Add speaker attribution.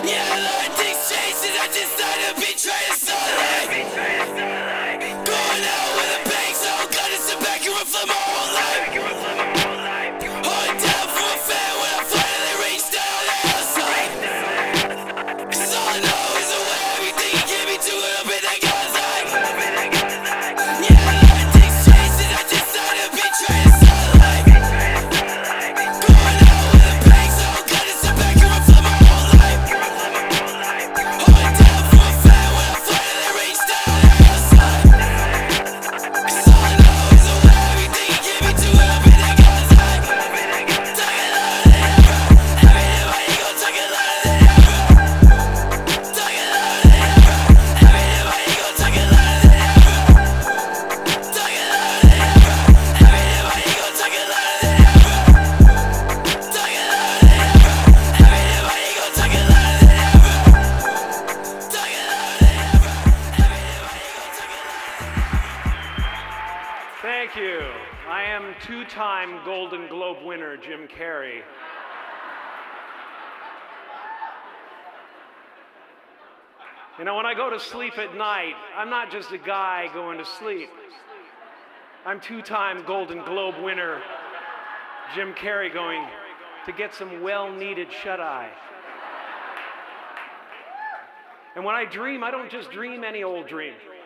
Speaker 1: Yeah, Lord, things change since I decided to betray the sunlight. Going out with a bang, so gun is to back and reflect my whole life. Hold down for a fan when I finally reached out on the outside. Cause all I know is the way everything you give me to it up in that God's eye. Yeah, Lord, things change since I decided to betray the sunlight. Going out with a bang, so gun is to back and reflect my whole life. Hold down for a fan when I finally reached out on the outside. Cause all I know is the way everything you give me to it up in that God's eye. Talking louder than ever. Everything my ego talking louder than ever. Talking louder than ever. Everything my ego talking louder than ever. Talking louder than ever. Everything my ego talking louder than ever. Talking louder than ever. Everything my ego talking louder than ever. Talking louder than ever. Everything my ego talking louder.
Speaker 2: Thank you. I am two-time Golden Globe winner Jim Carrey. You know, when I go to sleep at night, I'm not just a guy going to sleep. I'm two-time Golden Globe winner Jim Carrey going to get some well-needed shut-eye. And when I dream, I don't just dream any old dream.